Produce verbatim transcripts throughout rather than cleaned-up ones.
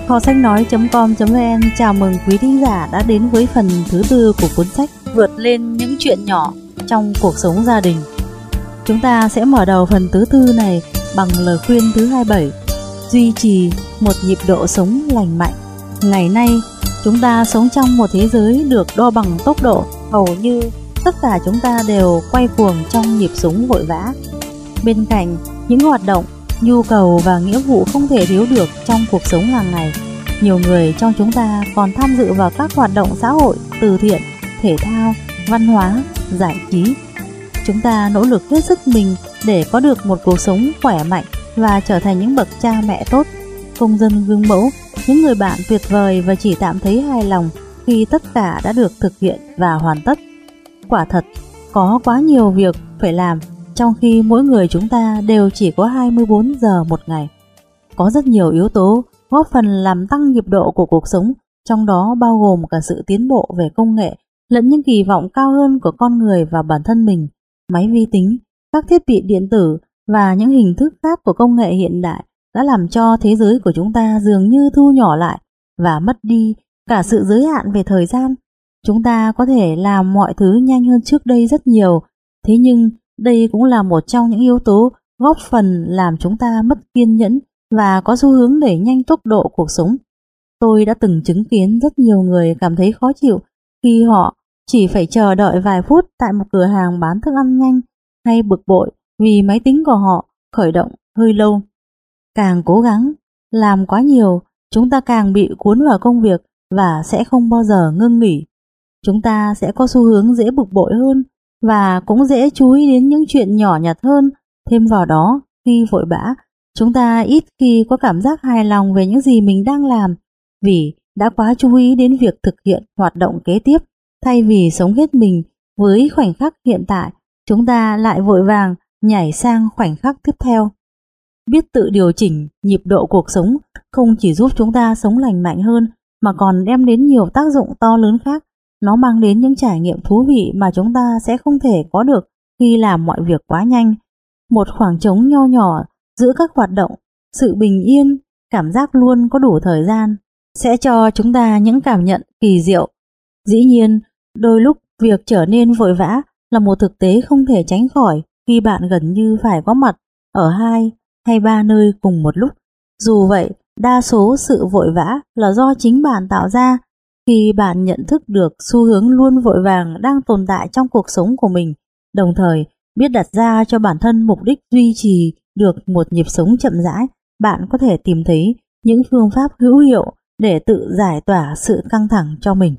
Kho sách nói chấm com chấm vn chào mừng quý thính giả đã đến với phần thứ tư của cuốn sách Vượt lên những chuyện nhỏ trong cuộc sống gia đình. Chúng ta sẽ mở đầu phần thứ tư này bằng lời khuyên thứ hai mươi bảy: duy trì một nhịp độ sống lành mạnh. Ngày nay, chúng ta sống trong một thế giới được đo bằng tốc độ, hầu như tất cả chúng ta đều quay cuồng trong nhịp sống vội vã. Bên cạnh những hoạt động, nhu cầu và nghĩa vụ không thể thiếu được trong cuộc sống hàng ngày, nhiều người trong chúng ta còn tham dự vào các hoạt động xã hội, từ thiện, thể thao, văn hóa, giải trí. Chúng ta nỗ lực hết sức mình để có được một cuộc sống khỏe mạnh và trở thành những bậc cha mẹ tốt, công dân gương mẫu, những người bạn tuyệt vời và chỉ tạm thấy hài lòng khi tất cả đã được thực hiện và hoàn tất. Quả thật, có quá nhiều việc phải làm, trong khi mỗi người chúng ta đều chỉ có hai mươi bốn giờ một ngày. Có rất nhiều yếu tố góp phần làm tăng nhịp độ của cuộc sống, trong đó bao gồm cả sự tiến bộ về công nghệ lẫn những kỳ vọng cao hơn của con người vào bản thân mình. Máy vi tính, các thiết bị điện tử và những hình thức khác của công nghệ hiện đại đã làm cho thế giới của chúng ta dường như thu nhỏ lại và mất đi cả sự giới hạn về thời gian. Chúng ta có thể làm mọi thứ nhanh hơn trước đây rất nhiều, thế nhưng đây cũng là một trong những yếu tố góp phần làm chúng ta mất kiên nhẫn và có xu hướng đẩy nhanh tốc độ cuộc sống. Tôi đã từng chứng kiến rất nhiều người cảm thấy khó chịu khi họ chỉ phải chờ đợi vài phút tại một cửa hàng bán thức ăn nhanh, hay bực bội vì máy tính của họ khởi động hơi lâu. Càng cố gắng làm quá nhiều, chúng ta càng bị cuốn vào công việc và sẽ không bao giờ ngưng nghỉ. Chúng ta sẽ có xu hướng dễ bực bội hơn và cũng dễ chú ý đến những chuyện nhỏ nhặt hơn. Thêm vào đó, khi vội vã, chúng ta ít khi có cảm giác hài lòng về những gì mình đang làm, vì đã quá chú ý đến việc thực hiện hoạt động kế tiếp. Thay vì sống hết mình với khoảnh khắc hiện tại, chúng ta lại vội vàng nhảy sang khoảnh khắc tiếp theo. Biết tự điều chỉnh nhịp độ cuộc sống không chỉ giúp chúng ta sống lành mạnh hơn, mà còn đem đến nhiều tác dụng to lớn khác. Nó mang đến những trải nghiệm thú vị mà chúng ta sẽ không thể có được khi làm mọi việc quá nhanh. Một khoảng trống nho nhỏ giữa các hoạt động, sự bình yên, cảm giác luôn có đủ thời gian sẽ cho chúng ta những cảm nhận kỳ diệu. Dĩ nhiên, đôi lúc việc trở nên vội vã là một thực tế không thể tránh khỏi khi bạn gần như phải có mặt ở hai hay ba nơi cùng một lúc. Dù vậy, đa số sự vội vã là do chính bạn tạo ra. Khi bạn nhận thức được xu hướng luôn vội vàng đang tồn tại trong cuộc sống của mình, đồng thời biết đặt ra cho bản thân mục đích duy trì được một nhịp sống chậm rãi, bạn có thể tìm thấy những phương pháp hữu hiệu để tự giải tỏa sự căng thẳng cho mình.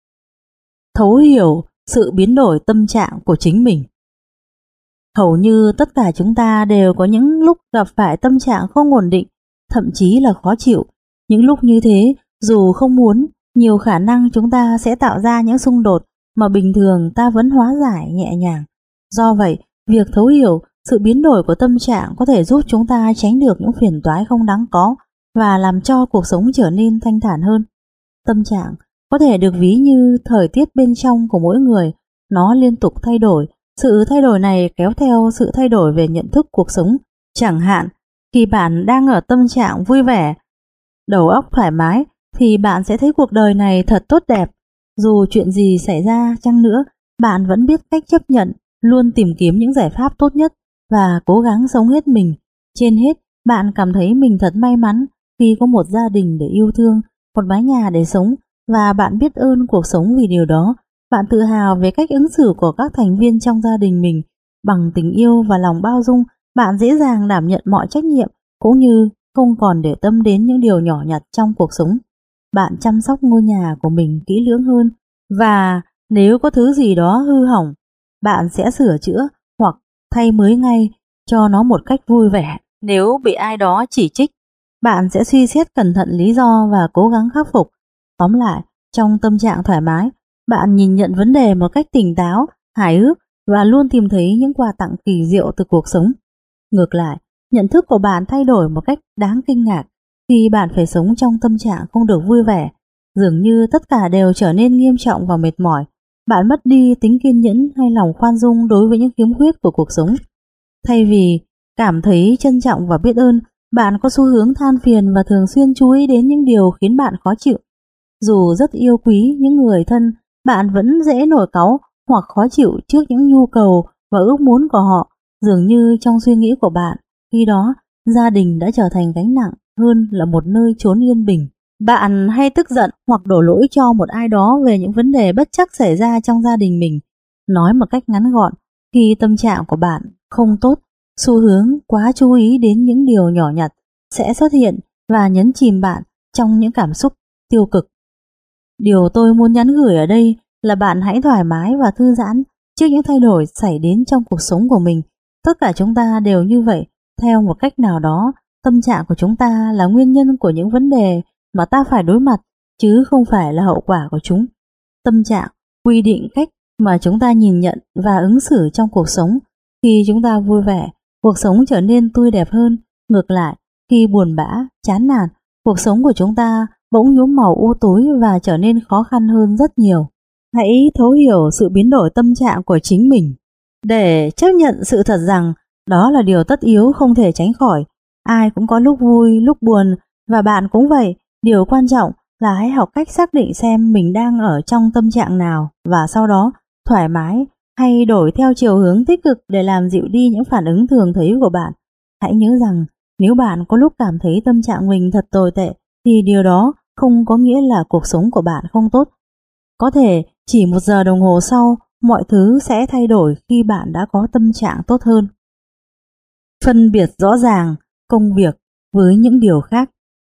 Thấu hiểu sự biến đổi tâm trạng của chính mình. Hầu như tất cả chúng ta đều có những lúc gặp phải tâm trạng không ổn định, thậm chí là khó chịu. Những lúc như thế, dù không muốn, nhiều khả năng chúng ta sẽ tạo ra những xung đột mà bình thường ta vẫn hóa giải nhẹ nhàng. Do vậy, việc thấu hiểu sự biến đổi của tâm trạng có thể giúp chúng ta tránh được những phiền toái không đáng có và làm cho cuộc sống trở nên thanh thản hơn. Tâm trạng có thể được ví như thời tiết bên trong của mỗi người, nó liên tục thay đổi. Sự thay đổi này kéo theo sự thay đổi về nhận thức cuộc sống. Chẳng hạn, khi bạn đang ở tâm trạng vui vẻ, đầu óc thoải mái, thì bạn sẽ thấy cuộc đời này thật tốt đẹp. Dù chuyện gì xảy ra chăng nữa, bạn vẫn biết cách chấp nhận, luôn tìm kiếm những giải pháp tốt nhất và cố gắng sống hết mình. Trên hết, bạn cảm thấy mình thật may mắn khi có một gia đình để yêu thương, một mái nhà để sống, và bạn biết ơn cuộc sống vì điều đó. Bạn tự hào về cách ứng xử của các thành viên trong gia đình mình. Bằng tình yêu và lòng bao dung, bạn dễ dàng đảm nhận mọi trách nhiệm, cũng như không còn để tâm đến những điều nhỏ nhặt trong cuộc sống. Bạn chăm sóc ngôi nhà của mình kỹ lưỡng hơn, và nếu có thứ gì đó hư hỏng, bạn sẽ sửa chữa hoặc thay mới ngay cho nó một cách vui vẻ. Nếu bị ai đó chỉ trích, bạn sẽ suy xét cẩn thận lý do và cố gắng khắc phục. Tóm lại, trong tâm trạng thoải mái, bạn nhìn nhận vấn đề một cách tỉnh táo, hài hước và luôn tìm thấy những quà tặng kỳ diệu từ cuộc sống. Ngược lại, nhận thức của bạn thay đổi một cách đáng kinh ngạc khi bạn phải sống trong tâm trạng không được vui vẻ. Dường như tất cả đều trở nên nghiêm trọng và mệt mỏi. Bạn mất đi tính kiên nhẫn hay lòng khoan dung đối với những khiếm khuyết của cuộc sống. Thay vì cảm thấy trân trọng và biết ơn, bạn có xu hướng than phiền và thường xuyên chú ý đến những điều khiến bạn khó chịu. Dù rất yêu quý những người thân, bạn vẫn dễ nổi cáu hoặc khó chịu trước những nhu cầu và ước muốn của họ. Dường như trong suy nghĩ của bạn, khi đó gia đình đã trở thành gánh nặng hơn là một nơi trốn yên bình. Bạn hay tức giận hoặc đổ lỗi cho một ai đó về những vấn đề bất trắc xảy ra trong gia đình mình. Nói một cách ngắn gọn, khi tâm trạng của bạn không tốt, xu hướng quá chú ý đến những điều nhỏ nhặt sẽ xuất hiện và nhấn chìm bạn trong những cảm xúc tiêu cực. Điều tôi muốn nhắn gửi ở đây là bạn hãy thoải mái và thư giãn trước những thay đổi xảy đến trong cuộc sống của mình. Tất cả chúng ta đều như vậy. Theo một cách nào đó, tâm trạng của chúng ta là nguyên nhân của những vấn đề mà ta phải đối mặt, chứ không phải là hậu quả của chúng. Tâm trạng quy định cách mà chúng ta nhìn nhận và ứng xử trong cuộc sống. Khi chúng ta vui vẻ, cuộc sống trở nên tươi đẹp hơn. Ngược lại, khi buồn bã, chán nản, cuộc sống của chúng ta bỗng nhuốm màu u tối và trở nên khó khăn hơn rất nhiều. Hãy thấu hiểu sự biến đổi tâm trạng của chính mình, để chấp nhận sự thật rằng đó là điều tất yếu không thể tránh khỏi. Ai cũng có lúc vui, lúc buồn, và bạn cũng vậy. Điều quan trọng là hãy học cách xác định xem mình đang ở trong tâm trạng nào và sau đó thoải mái hay đổi theo chiều hướng tích cực để làm dịu đi những phản ứng thường thấy của bạn. Hãy nhớ rằng nếu bạn có lúc cảm thấy tâm trạng mình thật tồi tệ thì điều đó không có nghĩa là cuộc sống của bạn không tốt. Có thể chỉ một giờ đồng hồ sau, mọi thứ sẽ thay đổi khi bạn đã có tâm trạng tốt hơn. Phân biệt rõ ràng công việc với những điều khác.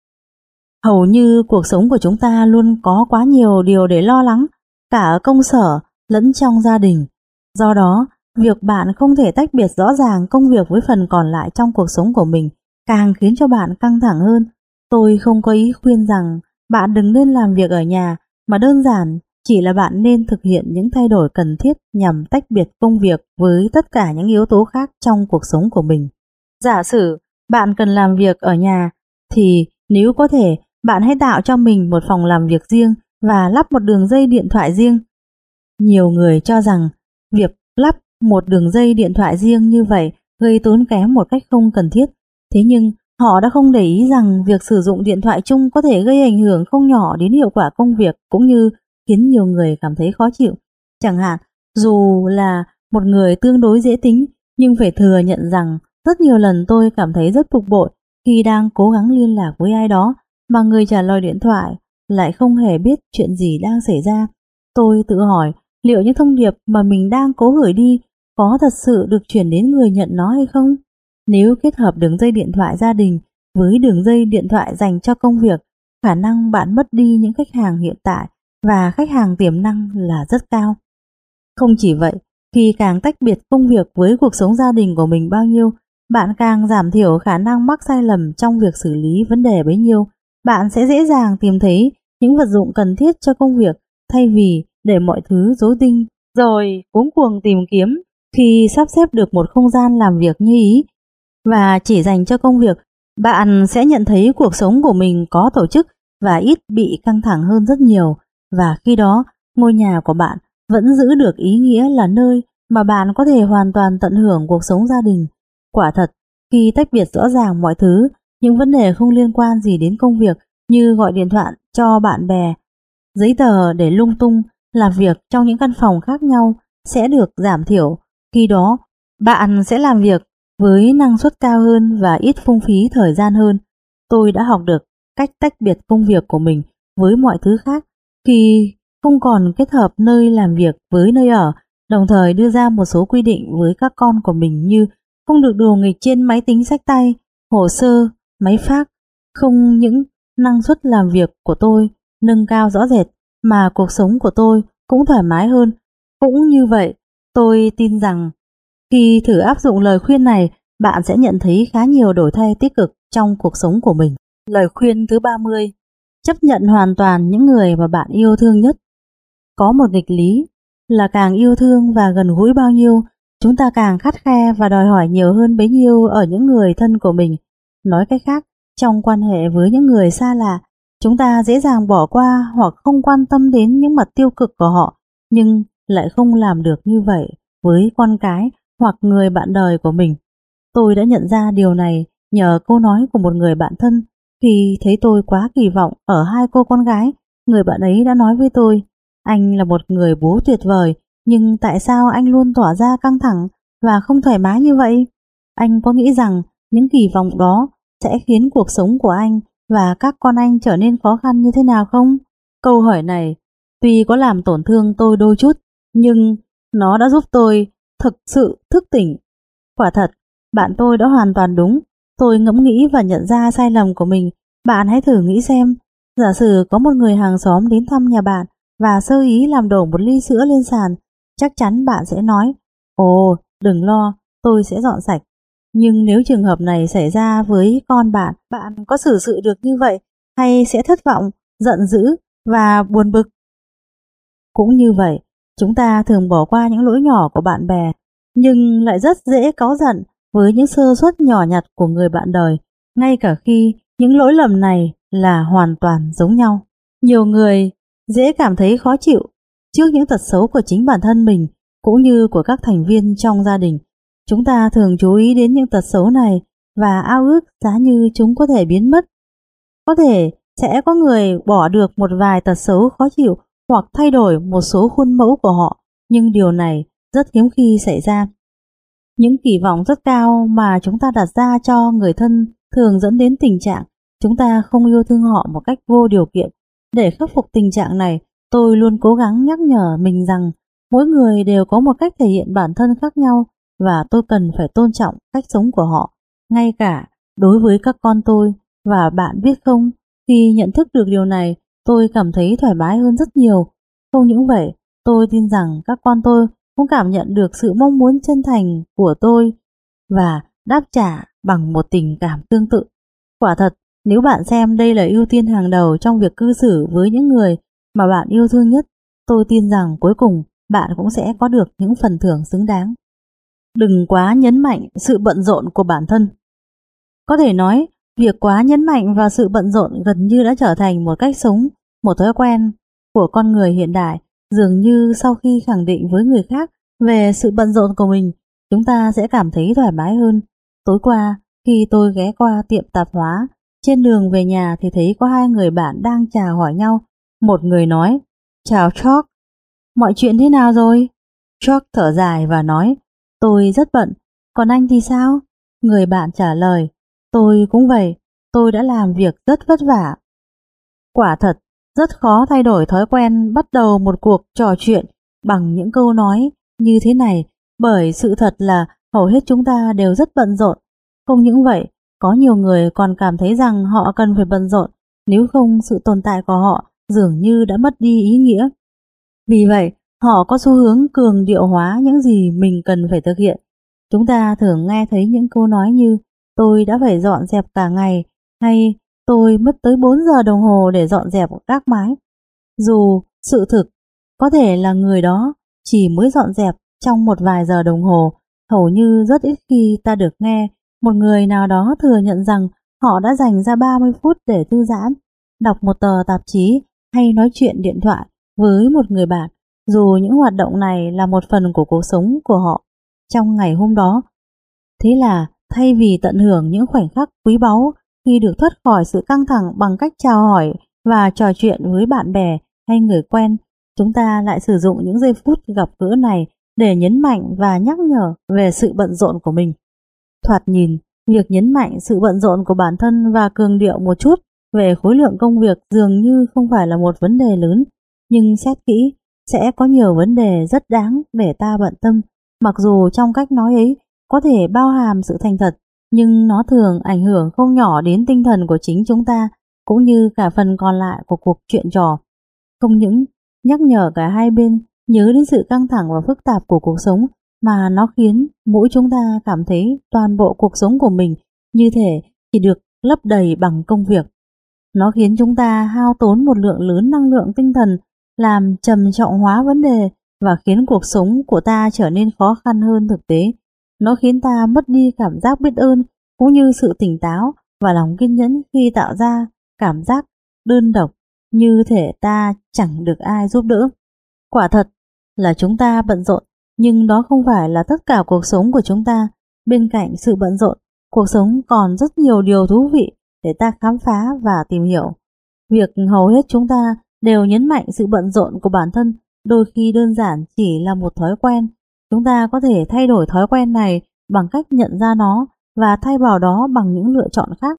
Hầu như cuộc sống của chúng ta luôn có quá nhiều điều để lo lắng, cả ở công sở lẫn trong gia đình. Do đó, việc bạn không thể tách biệt rõ ràng công việc với phần còn lại trong cuộc sống của mình càng khiến cho bạn căng thẳng hơn. Tôi không có ý khuyên rằng bạn đừng nên làm việc ở nhà, mà đơn giản chỉ là bạn nên thực hiện những thay đổi cần thiết nhằm tách biệt công việc với tất cả những yếu tố khác trong cuộc sống của mình. Giả sử bạn cần làm việc ở nhà, thì nếu có thể, bạn hãy tạo cho mình một phòng làm việc riêng và lắp một đường dây điện thoại riêng. Nhiều người cho rằng việc lắp một đường dây điện thoại riêng như vậy gây tốn kém một cách không cần thiết. Thế nhưng họ đã không để ý rằng việc sử dụng điện thoại chung có thể gây ảnh hưởng không nhỏ đến hiệu quả công việc, cũng như khiến nhiều người cảm thấy khó chịu. Chẳng hạn, dù là một người tương đối dễ tính, nhưng phải thừa nhận rằng rất nhiều lần tôi cảm thấy rất bực bội khi đang cố gắng liên lạc với ai đó mà người trả lời điện thoại lại không hề biết chuyện gì đang xảy ra. Tôi tự hỏi liệu những thông điệp mà mình đang cố gửi đi có thật sự được chuyển đến người nhận nó hay không? Nếu kết hợp đường dây điện thoại gia đình với đường dây điện thoại dành cho công việc, khả năng bạn mất đi những khách hàng hiện tại và khách hàng tiềm năng là rất cao. Không chỉ vậy, khi càng tách biệt công việc với cuộc sống gia đình của mình bao nhiêu, bạn càng giảm thiểu khả năng mắc sai lầm trong việc xử lý vấn đề bấy nhiêu. Bạn sẽ dễ dàng tìm thấy những vật dụng cần thiết cho công việc thay vì để mọi thứ rối tinh rồi cuống cuồng tìm kiếm. Khi sắp xếp được một không gian làm việc như ý và chỉ dành cho công việc, bạn sẽ nhận thấy cuộc sống của mình có tổ chức và ít bị căng thẳng hơn rất nhiều. Và khi đó, ngôi nhà của bạn vẫn giữ được ý nghĩa là nơi mà bạn có thể hoàn toàn tận hưởng cuộc sống gia đình. Quả thật, khi tách biệt rõ ràng mọi thứ, những vấn đề không liên quan gì đến công việc như gọi điện thoại cho bạn bè, giấy tờ để lung tung, làm việc trong những căn phòng khác nhau sẽ được giảm thiểu. Khi đó, bạn sẽ làm việc với năng suất cao hơn và ít phung phí thời gian hơn. Tôi đã học được cách tách biệt công việc của mình với mọi thứ khác khi không còn kết hợp nơi làm việc với nơi ở, đồng thời đưa ra một số quy định với các con của mình như không được đùa nghịch trên máy tính xách tay, hồ sơ, máy fax. Không những năng suất làm việc của tôi nâng cao rõ rệt mà cuộc sống của tôi cũng thoải mái hơn. Cũng như vậy, tôi tin rằng khi thử áp dụng lời khuyên này, bạn sẽ nhận thấy khá nhiều đổi thay tích cực trong cuộc sống của mình. Lời khuyên thứ ba mươi. Chấp nhận hoàn toàn những người mà bạn yêu thương nhất. Có một nghịch lý là càng yêu thương và gần gũi bao nhiêu, chúng ta càng khắt khe và đòi hỏi nhiều hơn bấy nhiêu ở những người thân của mình. Nói cách khác, trong quan hệ với những người xa lạ, chúng ta dễ dàng bỏ qua hoặc không quan tâm đến những mặt tiêu cực của họ, nhưng lại không làm được như vậy với con cái hoặc người bạn đời của mình. Tôi đã nhận ra điều này nhờ câu nói của một người bạn thân. Khi thấy tôi quá kỳ vọng ở hai cô con gái, người bạn ấy đã nói với tôi: anh là một người bố tuyệt vời, nhưng tại sao anh luôn tỏ ra căng thẳng và không thoải mái như vậy? Anh có nghĩ rằng những kỳ vọng đó sẽ khiến cuộc sống của anh và các con anh trở nên khó khăn như thế nào không? Câu hỏi này tuy có làm tổn thương tôi đôi chút, nhưng nó đã giúp tôi thực sự thức tỉnh. Quả thật, bạn tôi đã hoàn toàn đúng. Tôi ngẫm nghĩ và nhận ra sai lầm của mình. Bạn hãy thử nghĩ xem, giả sử có một người hàng xóm đến thăm nhà bạn và sơ ý làm đổ một ly sữa lên sàn, chắc chắn bạn sẽ nói: ồ, đừng lo, tôi sẽ dọn sạch. Nhưng nếu trường hợp này xảy ra với con bạn, bạn có xử sự được như vậy, hay sẽ thất vọng, giận dữ và buồn bực? Cũng như vậy, chúng ta thường bỏ qua những lỗi nhỏ của bạn bè, nhưng lại rất dễ cáu giận với những sơ suất nhỏ nhặt của người bạn đời, ngay cả khi những lỗi lầm này là hoàn toàn giống nhau. Nhiều người dễ cảm thấy khó chịu trước những tật xấu của chính bản thân mình cũng như của các thành viên trong gia đình. Chúng ta thường chú ý đến những tật xấu này và ao ước giá như chúng có thể biến mất. Có thể sẽ có người bỏ được một vài tật xấu khó chịu hoặc thay đổi một số khuôn mẫu của họ, nhưng điều này rất hiếm khi xảy ra. Những kỳ vọng rất cao mà chúng ta đặt ra cho người thân thường dẫn đến tình trạng chúng ta không yêu thương họ một cách vô điều kiện. Để khắc phục tình trạng này, tôi luôn cố gắng nhắc nhở mình rằng mỗi người đều có một cách thể hiện bản thân khác nhau và tôi cần phải tôn trọng cách sống của họ, ngay cả đối với các con tôi. Và bạn biết không, khi nhận thức được điều này, tôi cảm thấy thoải mái hơn rất nhiều. Không những vậy, tôi tin rằng các con tôi cũng cảm nhận được sự mong muốn chân thành của tôi và đáp trả bằng một tình cảm tương tự. Quả thật, nếu bạn xem đây là ưu tiên hàng đầu trong việc cư xử với những người mà bạn yêu thương nhất, tôi tin rằng cuối cùng bạn cũng sẽ có được những phần thưởng xứng đáng. Đừng quá nhấn mạnh sự bận rộn của bản thân. Có thể nói, việc quá nhấn mạnh vào sự bận rộn gần như đã trở thành một cách sống, một thói quen của con người hiện đại. Dường như sau khi khẳng định với người khác về sự bận rộn của mình, chúng ta sẽ cảm thấy thoải mái hơn. Tối qua, khi tôi ghé qua tiệm tạp hóa, trên đường về nhà thì thấy có hai người bạn đang chào hỏi nhau. Một người nói: chào Chuck, mọi chuyện thế nào rồi? Chuck thở dài và nói: tôi rất bận, còn anh thì sao? Người bạn trả lời: tôi cũng vậy, tôi đã làm việc rất vất vả. Quả thật, rất khó thay đổi thói quen bắt đầu một cuộc trò chuyện bằng những câu nói như thế này, bởi sự thật là hầu hết chúng ta đều rất bận rộn. Không những vậy, có nhiều người còn cảm thấy rằng họ cần phải bận rộn, nếu không sự tồn tại của họ dường như đã mất đi ý nghĩa. Vì vậy, họ có xu hướng cường điệu hóa những gì mình cần phải thực hiện. Chúng ta thường nghe thấy những câu nói như tôi đã phải dọn dẹp cả ngày, hay tôi mất tới bốn giờ đồng hồ để dọn dẹp gác mái. Dù sự thực có thể là người đó chỉ mới dọn dẹp trong một vài giờ đồng hồ, hầu như rất ít khi ta được nghe một người nào đó thừa nhận rằng họ đã dành ra ba mươi phút để thư giãn, đọc một tờ tạp chí hay nói chuyện điện thoại với một người bạn, dù những hoạt động này là một phần của cuộc sống của họ trong ngày hôm đó. Thế là thay vì tận hưởng những khoảnh khắc quý báu khi được thoát khỏi sự căng thẳng bằng cách chào hỏi và trò chuyện với bạn bè hay người quen, chúng ta lại sử dụng những giây phút gặp gỡ này để nhấn mạnh và nhắc nhở về sự bận rộn của mình. Thoạt nhìn, việc nhấn mạnh sự bận rộn của bản thân và cường điệu một chút về khối lượng công việc dường như không phải là một vấn đề lớn, nhưng xét kỹ, sẽ có nhiều vấn đề rất đáng để ta bận tâm. Mặc dù trong cách nói ấy có thể bao hàm sự thành thật, nhưng nó thường ảnh hưởng không nhỏ đến tinh thần của chính chúng ta, cũng như cả phần còn lại của cuộc chuyện trò. Không những nhắc nhở cả hai bên nhớ đến sự căng thẳng và phức tạp của cuộc sống, mà nó khiến mỗi chúng ta cảm thấy toàn bộ cuộc sống của mình như thể chỉ được lấp đầy bằng công việc. Nó khiến chúng ta hao tốn một lượng lớn năng lượng tinh thần, làm trầm trọng hóa vấn đề và khiến cuộc sống của ta trở nên khó khăn hơn thực tế. Nó khiến ta mất đi cảm giác biết ơn cũng như sự tỉnh táo và lòng kiên nhẫn khi tạo ra cảm giác đơn độc, như thể ta chẳng được ai giúp đỡ. Quả thật là chúng ta bận rộn, nhưng đó không phải là tất cả cuộc sống của chúng ta. Bên cạnh sự bận rộn, Cuộc sống còn rất nhiều điều thú vị để ta khám phá và tìm hiểu. Việc hầu hết chúng ta đều nhấn mạnh sự bận rộn của bản thân đôi khi đơn giản chỉ là một thói quen. Chúng ta có thể thay đổi thói quen này bằng cách nhận ra nó và thay vào đó bằng những lựa chọn khác.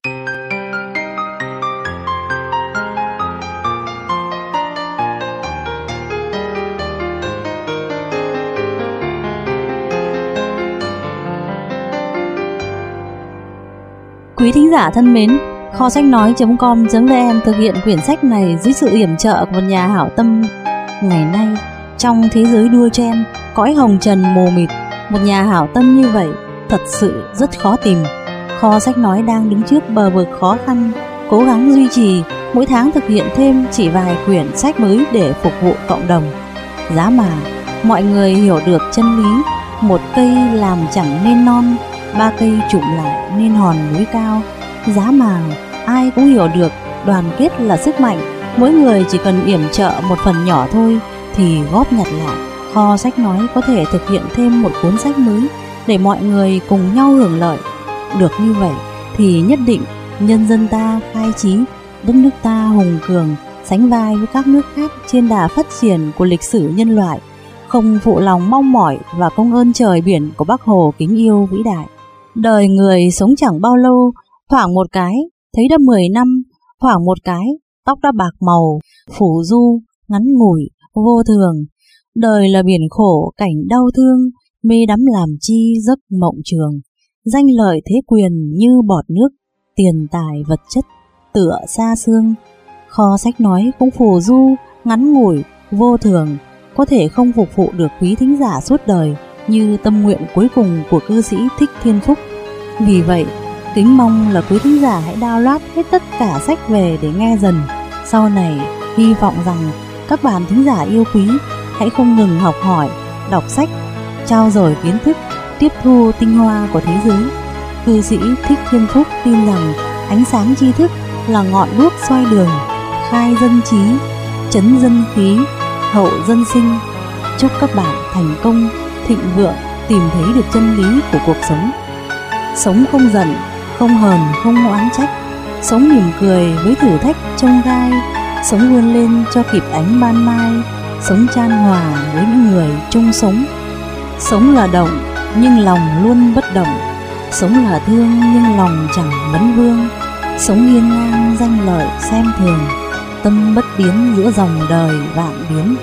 Quý thính giả thân mến, kho sách nói chấm com chấm vn thực hiện quyển sách này dưới sự yểm trợ của một nhà hảo tâm. Ngày nay, trong thế giới đua chen, cõi hồng trần mù mịt, một nhà hảo tâm như vậy thật sự rất khó tìm. Kho sách nói đang đứng trước bờ vực khó khăn, cố gắng duy trì, mỗi tháng thực hiện thêm chỉ vài quyển sách mới để phục vụ cộng đồng. Giá mà mọi người hiểu được chân lý, một cây làm chẳng nên non, ba cây chụm lại nên hòn núi cao. Giá mà ai cũng hiểu được đoàn kết là sức mạnh, mỗi người chỉ cần yểm trợ một phần nhỏ thôi thì góp nhặt lại, kho sách nói có thể thực hiện thêm một cuốn sách mới để mọi người cùng nhau hưởng lợi. Được như vậy thì nhất định nhân dân ta khai trí, đất nước ta hùng cường, sánh vai với các nước khác trên đà phát triển của lịch sử nhân loại, không phụ lòng mong mỏi và công ơn trời biển của Bác Hồ kính yêu vĩ đại. Đời người sống chẳng bao lâu, thoảng một cái thấy đã mười năm, thoảng một cái tóc đã bạc màu, phủ du, ngắn ngủi, vô thường. Đời là biển khổ cảnh đau thương, mê đắm làm chi giấc mộng trường. Danh lợi thế quyền như bọt nước, tiền tài vật chất tựa xa xương. Kho sách nói cũng phù du, ngắn ngủi, vô thường, có thể không phục vụ được quý thính giả suốt đời như tâm nguyện cuối cùng của cư sĩ Thích Thiên Phúc. Vì vậy, kính mong là quý thính giả hãy download hết tất cả sách về để nghe dần. Sau này, hy vọng rằng các bạn thính giả yêu quý hãy không ngừng học hỏi, đọc sách, trao dồi kiến thức, tiếp thu tinh hoa của thế giới. Cư sĩ Thích Thiên Phúc tin rằng ánh sáng tri thức là ngọn đuốc soi đường, khai dân trí, trấn dân khí, hậu dân sinh. Chúc các bạn thành công, thịnh vượng, tìm thấy được chân lý của cuộc sống. Sống không giận, không hờn, không oán trách, sống mỉm cười với thử thách chông gai, sống vươn lên cho kịp ánh ban mai, sống chan hòa với những người chung sống. Sống là động nhưng lòng luôn bất động, sống là thương nhưng lòng chẳng vấn vương, sống hiên ngang danh lợi xem thường, tâm bất biến giữa dòng đời vạn biến.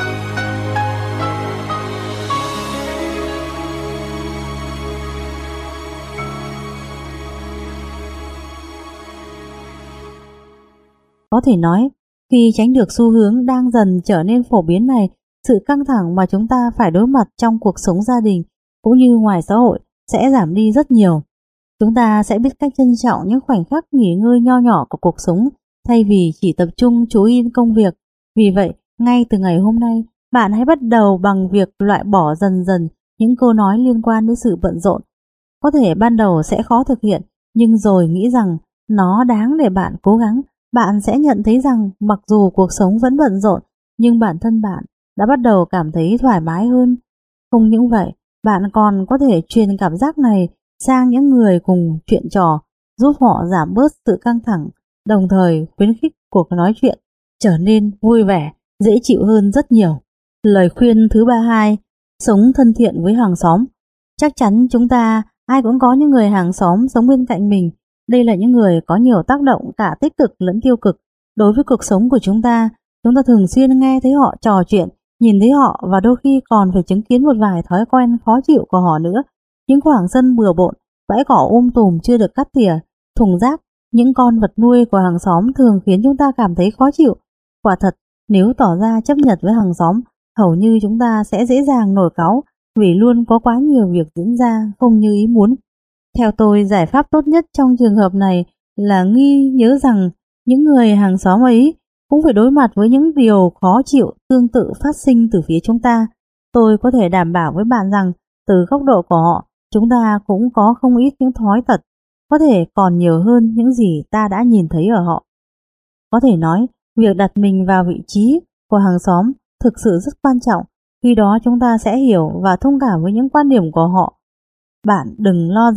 Có thể nói, khi tránh được xu hướng đang dần trở nên phổ biến này, sự căng thẳng mà chúng ta phải đối mặt trong cuộc sống gia đình cũng như ngoài xã hội sẽ giảm đi rất nhiều. Chúng ta sẽ biết cách trân trọng những khoảnh khắc nghỉ ngơi nho nhỏ của cuộc sống thay vì chỉ tập trung chú ý công việc. Vì vậy, ngay từ ngày hôm nay, bạn hãy bắt đầu bằng việc loại bỏ dần dần những câu nói liên quan đến sự bận rộn. Có thể ban đầu sẽ khó thực hiện, nhưng rồi nghĩ rằng nó đáng để bạn cố gắng. Bạn sẽ nhận thấy rằng mặc dù cuộc sống vẫn bận rộn, nhưng bản thân bạn đã bắt đầu cảm thấy thoải mái hơn. Không những vậy, bạn còn có thể truyền cảm giác này sang những người cùng chuyện trò, giúp họ giảm bớt sự căng thẳng, đồng thời khuyến khích cuộc nói chuyện trở nên vui vẻ, dễ chịu hơn rất nhiều. Lời khuyên thứ ba mươi hai, sống thân thiện với hàng xóm. Chắc chắn chúng ta ai cũng có những người hàng xóm sống bên cạnh mình. Đây là những người có nhiều tác động cả tích cực lẫn tiêu cực đối với cuộc sống của chúng ta. Chúng ta thường xuyên nghe thấy họ trò chuyện, nhìn thấy họ và đôi khi còn phải chứng kiến một vài thói quen khó chịu của họ nữa. Những khoảng sân bừa bộn, bãi cỏ um tùm chưa được cắt tỉa, thùng rác, những con vật nuôi của hàng xóm thường khiến chúng ta cảm thấy khó chịu. Quả thật, nếu tỏ ra chấp nhận với hàng xóm, hầu như chúng ta sẽ dễ dàng nổi cáu vì luôn có quá nhiều việc diễn ra không như ý muốn. Theo tôi, giải pháp tốt nhất trong trường hợp này là ghi nhớ rằng những người hàng xóm ấy cũng phải đối mặt với những điều khó chịu tương tự phát sinh từ phía chúng ta. Tôi có thể đảm bảo với bạn rằng từ góc độ của họ, chúng ta cũng có không ít những thói tật, có thể còn nhiều hơn những gì ta đã nhìn thấy ở họ. Có thể nói, việc đặt mình vào vị trí của hàng xóm thực sự rất quan trọng, khi đó chúng ta sẽ hiểu và thông cảm với những quan điểm của họ. Bạn đừng lo rằng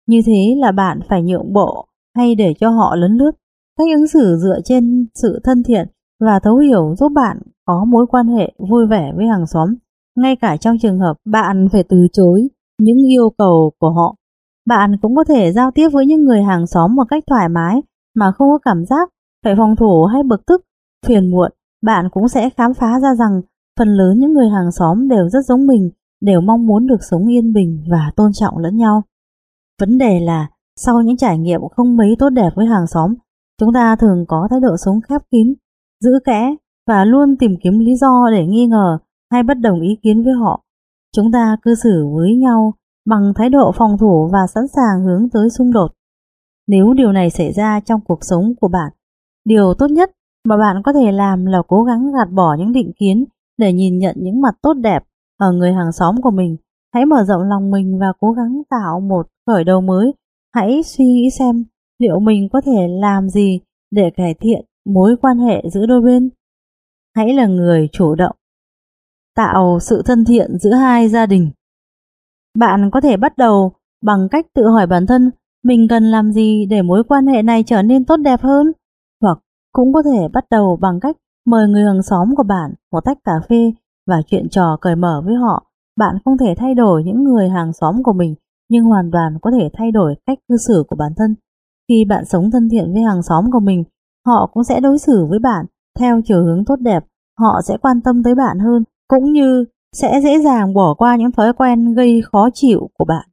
Như thế là bạn phải nhượng bộ hay để cho họ lấn lướt. Cách ứng xử dựa trên sự thân thiện và thấu hiểu giúp bạn có mối quan hệ vui vẻ với hàng xóm, ngay cả trong trường hợp bạn phải từ chối những yêu cầu của họ. Bạn cũng có thể giao tiếp với những người hàng xóm một cách thoải mái mà không có cảm giác phải phòng thủ hay bực tức, phiền muộn. Bạn cũng sẽ khám phá ra rằng phần lớn những người hàng xóm đều rất giống mình, đều mong muốn được sống yên bình và tôn trọng lẫn nhau. Vấn đề là sau những trải nghiệm không mấy tốt đẹp với hàng xóm, chúng ta thường có thái độ sống khép kín, giữ kẽ và luôn tìm kiếm lý do để nghi ngờ hay bất đồng ý kiến với họ. Chúng ta cư xử với nhau bằng thái độ phòng thủ và sẵn sàng hướng tới xung đột. Nếu điều này xảy ra trong cuộc sống của bạn, điều tốt nhất mà bạn có thể làm là cố gắng gạt bỏ những định kiến để nhìn nhận những mặt tốt đẹp ở người hàng xóm của mình. Hãy mở rộng lòng mình và cố gắng tạo một khởi đầu mới. Hãy suy nghĩ xem liệu mình có thể làm gì để cải thiện mối quan hệ giữa đôi bên. Hãy là người chủ động tạo sự thân thiện giữa hai gia đình. Bạn có thể bắt đầu bằng cách tự hỏi bản thân mình cần làm gì để mối quan hệ này trở nên tốt đẹp hơn, hoặc cũng có thể bắt đầu bằng cách mời người hàng xóm của bạn một tách cà phê và chuyện trò cởi mở với họ. Bạn không thể thay đổi những người hàng xóm của mình, nhưng hoàn toàn có thể thay đổi cách cư xử của bản thân. Khi bạn sống thân thiện với hàng xóm của mình, họ cũng sẽ đối xử với bạn theo chiều hướng tốt đẹp. Họ sẽ quan tâm tới bạn hơn, cũng như sẽ dễ dàng bỏ qua những thói quen gây khó chịu của bạn.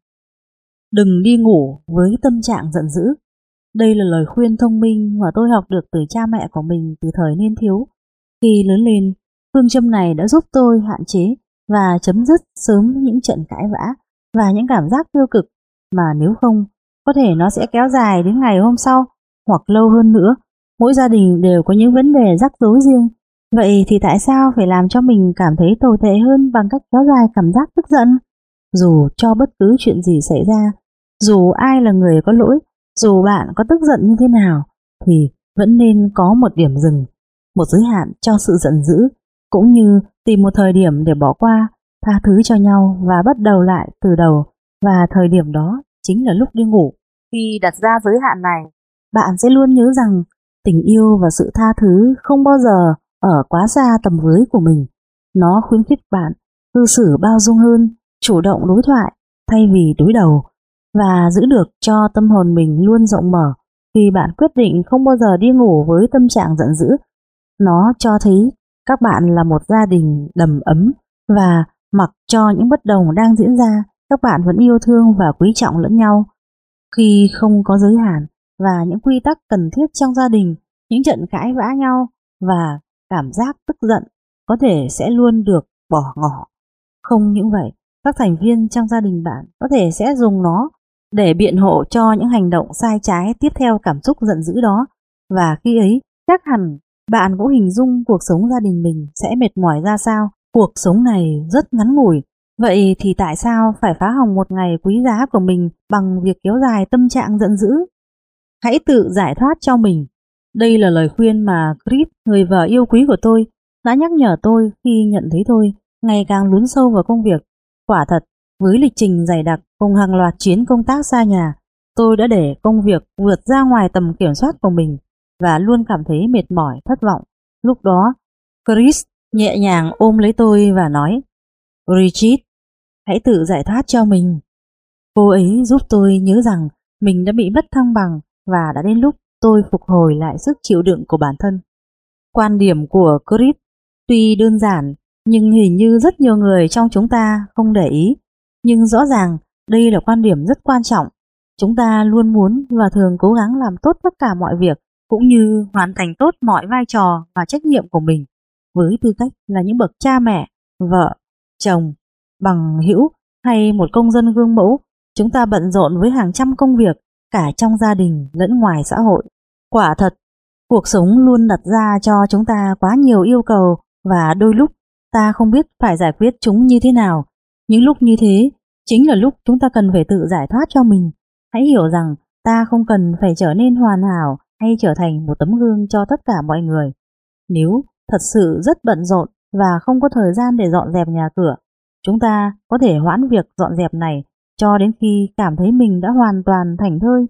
Đừng đi ngủ với tâm trạng giận dữ. Đây là lời khuyên thông minh mà tôi học được từ cha mẹ của mình từ thời niên thiếu. Khi lớn lên, phương châm này đã giúp tôi hạn chế và chấm dứt sớm những trận cãi vã và những cảm giác tiêu cực mà nếu không, có thể nó sẽ kéo dài đến ngày hôm sau hoặc lâu hơn nữa. Mỗi gia đình đều có những vấn đề rắc rối riêng. Vậy thì tại sao phải làm cho mình cảm thấy tồi tệ hơn bằng cách kéo dài cảm giác tức giận? Dù cho bất cứ chuyện gì xảy ra, dù ai là người có lỗi, dù bạn có tức giận như thế nào, thì vẫn nên có một điểm dừng, một giới hạn cho sự giận dữ, cũng như tìm một thời điểm để bỏ qua, tha thứ cho nhau và bắt đầu lại từ đầu. Và thời điểm đó chính là lúc đi ngủ. Khi đặt ra giới hạn này, bạn sẽ luôn nhớ rằng tình yêu và sự tha thứ không bao giờ ở quá xa tầm với của mình. Nó khuyến khích bạn cư xử bao dung hơn, chủ động đối thoại thay vì đối đầu, và giữ được cho tâm hồn mình luôn rộng mở. Khi bạn quyết định không bao giờ đi ngủ với tâm trạng giận dữ, nó cho thấy các bạn là một gia đình đầm ấm, và mặc cho những bất đồng đang diễn ra, các bạn vẫn yêu thương và quý trọng lẫn nhau. Khi không có giới hạn và những quy tắc cần thiết trong gia đình, những trận cãi vã nhau và cảm giác tức giận có thể sẽ luôn được bỏ ngỏ. Không những vậy, các thành viên trong gia đình bạn có thể sẽ dùng nó để biện hộ cho những hành động sai trái tiếp theo cảm xúc giận dữ đó. Và khi ấy, chắc hẳn bạn cũng hình dung cuộc sống gia đình mình sẽ mệt mỏi ra sao. Cuộc sống này rất ngắn ngủi. Vậy thì tại sao phải phá hỏng một ngày quý giá của mình bằng việc kéo dài tâm trạng giận dữ? Hãy tự giải thoát cho mình. Đây là lời khuyên mà Chris, người vợ yêu quý của tôi, đã nhắc nhở tôi khi nhận thấy tôi ngày càng lún sâu vào công việc. Quả thật, với lịch trình dày đặc cùng hàng loạt chuyến công tác xa nhà, tôi đã để công việc vượt ra ngoài tầm kiểm soát của mình và luôn cảm thấy mệt mỏi, thất vọng. Lúc đó, Chris nhẹ nhàng ôm lấy tôi và nói: "Bridget, hãy tự giải thoát cho mình." Cô ấy giúp tôi nhớ rằng mình đã bị mất thăng bằng và đã đến lúc tôi phục hồi lại sức chịu đựng của bản thân. Quan điểm của Chris tuy đơn giản, nhưng hình như rất nhiều người trong chúng ta không để ý. Nhưng rõ ràng đây là quan điểm rất quan trọng. Chúng ta luôn muốn và thường cố gắng làm tốt tất cả mọi việc, cũng như hoàn thành tốt mọi vai trò và trách nhiệm của mình. Với tư cách là những bậc cha mẹ, vợ, chồng, bằng hữu hay một công dân gương mẫu, chúng ta bận rộn với hàng trăm công việc cả trong gia đình lẫn ngoài xã hội. Quả thật, cuộc sống luôn đặt ra cho chúng ta quá nhiều yêu cầu và đôi lúc ta không biết phải giải quyết chúng như thế nào. Những lúc như thế chính là lúc chúng ta cần phải tự giải thoát cho mình. Hãy hiểu rằng ta không cần phải trở nên hoàn hảo hay trở thành một tấm gương cho tất cả mọi người. Nếu thật sự rất bận rộn và không có thời gian để dọn dẹp nhà cửa, chúng ta có thể hoãn việc dọn dẹp này cho đến khi cảm thấy mình đã hoàn toàn thảnh thơi.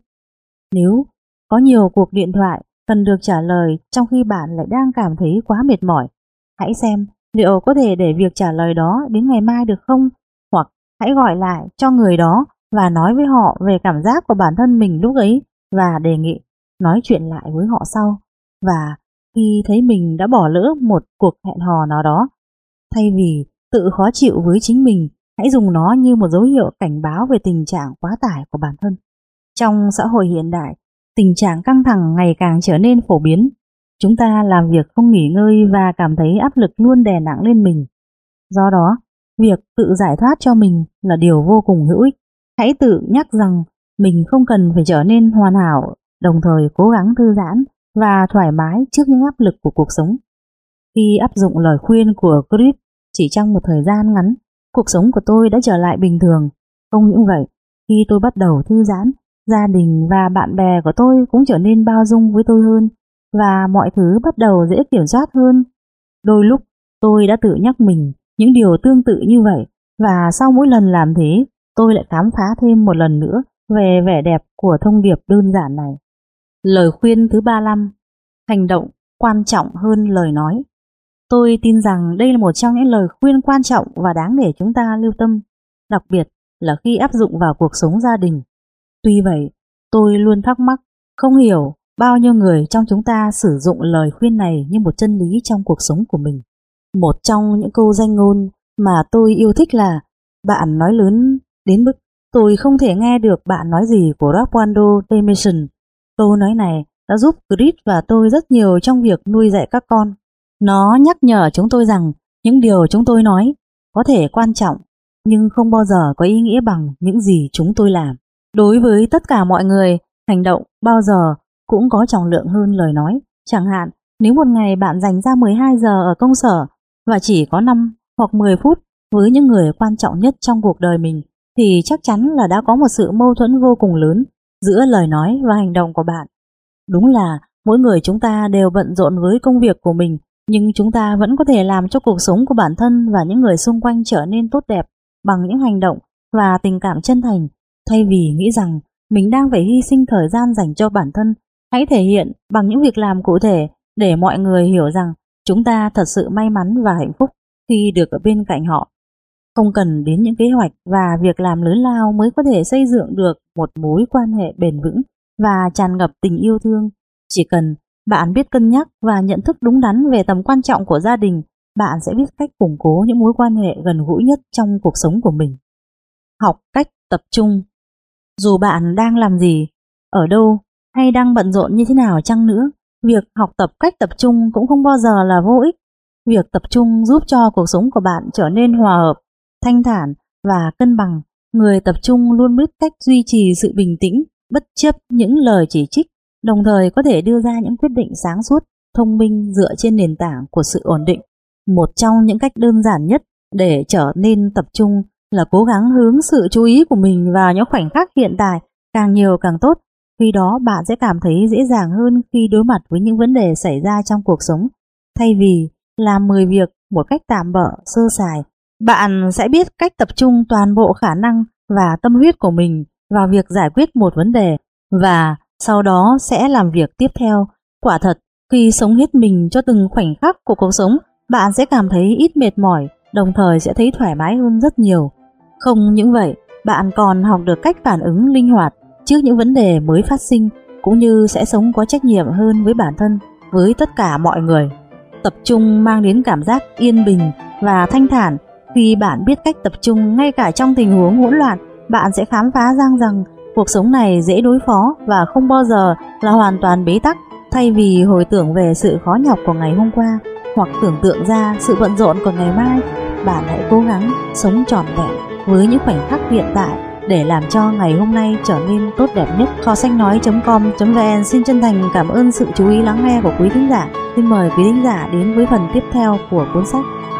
Nếu có nhiều cuộc điện thoại cần được trả lời trong khi bạn lại đang cảm thấy quá mệt mỏi, hãy xem liệu có thể để việc trả lời đó đến ngày mai được không, hoặc hãy gọi lại cho người đó và nói với họ về cảm giác của bản thân mình lúc ấy và đề nghị nói chuyện lại với họ sau. Và khi thấy mình đã bỏ lỡ một cuộc hẹn hò nào đó, thay vì tự khó chịu với chính mình, hãy dùng nó như một dấu hiệu cảnh báo về tình trạng quá tải của bản thân. Trong xã hội hiện đại, tình trạng căng thẳng ngày càng trở nên phổ biến. Chúng ta làm việc không nghỉ ngơi và cảm thấy áp lực luôn đè nặng lên mình. Do đó, việc tự giải thoát cho mình là điều vô cùng hữu ích. Hãy tự nhắc rằng mình không cần phải trở nên hoàn hảo, đồng thời cố gắng thư giãn và thoải mái trước những áp lực của cuộc sống. Khi áp dụng lời khuyên của Chris, chỉ trong một thời gian ngắn, cuộc sống của tôi đã trở lại bình thường. Không những vậy, khi tôi bắt đầu thư giãn, gia đình và bạn bè của tôi cũng trở nên bao dung với tôi hơn, và mọi thứ bắt đầu dễ kiểm soát hơn. Đôi lúc tôi đã tự nhắc mình những điều tương tự như vậy, và sau mỗi lần làm thế, tôi lại khám phá thêm một lần nữa về vẻ đẹp của thông điệp đơn giản này. Lời khuyên thứ ba mươi lăm: hành động quan trọng hơn lời nói. Tôi tin rằng đây là một trong những lời khuyên quan trọng và đáng để chúng ta lưu tâm, đặc biệt là khi áp dụng vào cuộc sống gia đình. Tuy vậy, tôi luôn thắc mắc, không hiểu bao nhiêu người trong chúng ta sử dụng lời khuyên này như một chân lý trong cuộc sống của mình. Một trong những câu danh ngôn mà tôi yêu thích là bạn nói lớn đến mức tôi không thể nghe được bạn nói gì của Ralph Waldo Emerson. Câu nói này đã giúp Chris và tôi rất nhiều trong việc nuôi dạy các con. Nó nhắc nhở chúng tôi rằng những điều chúng tôi nói có thể quan trọng, nhưng không bao giờ có ý nghĩa bằng những gì chúng tôi làm. Đối với tất cả mọi người, hành động bao giờ cũng có trọng lượng hơn lời nói. Chẳng hạn, nếu một ngày bạn dành ra mười hai giờ ở công sở và chỉ có năm hoặc mười phút với những người quan trọng nhất trong cuộc đời mình, thì chắc chắn là đã có một sự mâu thuẫn vô cùng lớn giữa lời nói và hành động của bạn. Đúng là mỗi người chúng ta đều bận rộn với công việc của mình, nhưng chúng ta vẫn có thể làm cho cuộc sống của bản thân và những người xung quanh trở nên tốt đẹp bằng những hành động và tình cảm chân thành. Thay vì nghĩ rằng mình đang phải hy sinh thời gian dành cho bản thân, hãy thể hiện bằng những việc làm cụ thể để mọi người hiểu rằng chúng ta thật sự may mắn và hạnh phúc khi được ở bên cạnh họ. Không cần đến những kế hoạch và việc làm lớn lao mới có thể xây dựng được một mối quan hệ bền vững và tràn ngập tình yêu thương. Chỉ cần bạn biết cân nhắc và nhận thức đúng đắn về tầm quan trọng của gia đình, bạn sẽ biết cách củng cố những mối quan hệ gần gũi nhất trong cuộc sống của mình. Học cách tập trung. Dù bạn đang làm gì, ở đâu hay đang bận rộn như thế nào chăng nữa, việc học tập cách tập trung cũng không bao giờ là vô ích. Việc tập trung giúp cho cuộc sống của bạn trở nên hòa hợp, thanh thản và cân bằng. Người tập trung luôn biết cách duy trì sự bình tĩnh bất chấp những lời chỉ trích, đồng thời có thể đưa ra những quyết định sáng suốt, thông minh dựa trên nền tảng của sự ổn định. Một trong những cách đơn giản nhất để trở nên tập trung là cố gắng hướng sự chú ý của mình vào những khoảnh khắc hiện tại, càng nhiều càng tốt. Khi đó bạn sẽ cảm thấy dễ dàng hơn khi đối mặt với những vấn đề xảy ra trong cuộc sống. Thay vì làm mười việc một cách tạm bợ, sơ sài, bạn sẽ biết cách tập trung toàn bộ khả năng và tâm huyết của mình vào việc giải quyết một vấn đề, và sau đó sẽ làm việc tiếp theo. Quả thật, khi sống hết mình cho từng khoảnh khắc của cuộc sống, bạn sẽ cảm thấy ít mệt mỏi, đồng thời sẽ thấy thoải mái hơn rất nhiều. Không những vậy, bạn còn học được cách phản ứng linh hoạt trước những vấn đề mới phát sinh, cũng như sẽ sống có trách nhiệm hơn với bản thân, với tất cả mọi người. Tập trung mang đến cảm giác yên bình và thanh thản. Khi bạn biết cách tập trung ngay cả trong tình huống hỗn loạn, bạn sẽ khám phá ra rằng cuộc sống này dễ đối phó và không bao giờ là hoàn toàn bế tắc. Thay vì hồi tưởng về sự khó nhọc của ngày hôm qua hoặc tưởng tượng ra sự bận rộn của ngày mai, bạn hãy cố gắng sống trọn vẹn với những khoảnh khắc hiện tại để làm cho ngày hôm nay trở nên tốt đẹp nhất. Kho sách nói chấm com chấm vn xin chân thành cảm ơn sự chú ý lắng nghe của quý thính giả. Xin mời quý thính giả đến với phần tiếp theo của cuốn sách.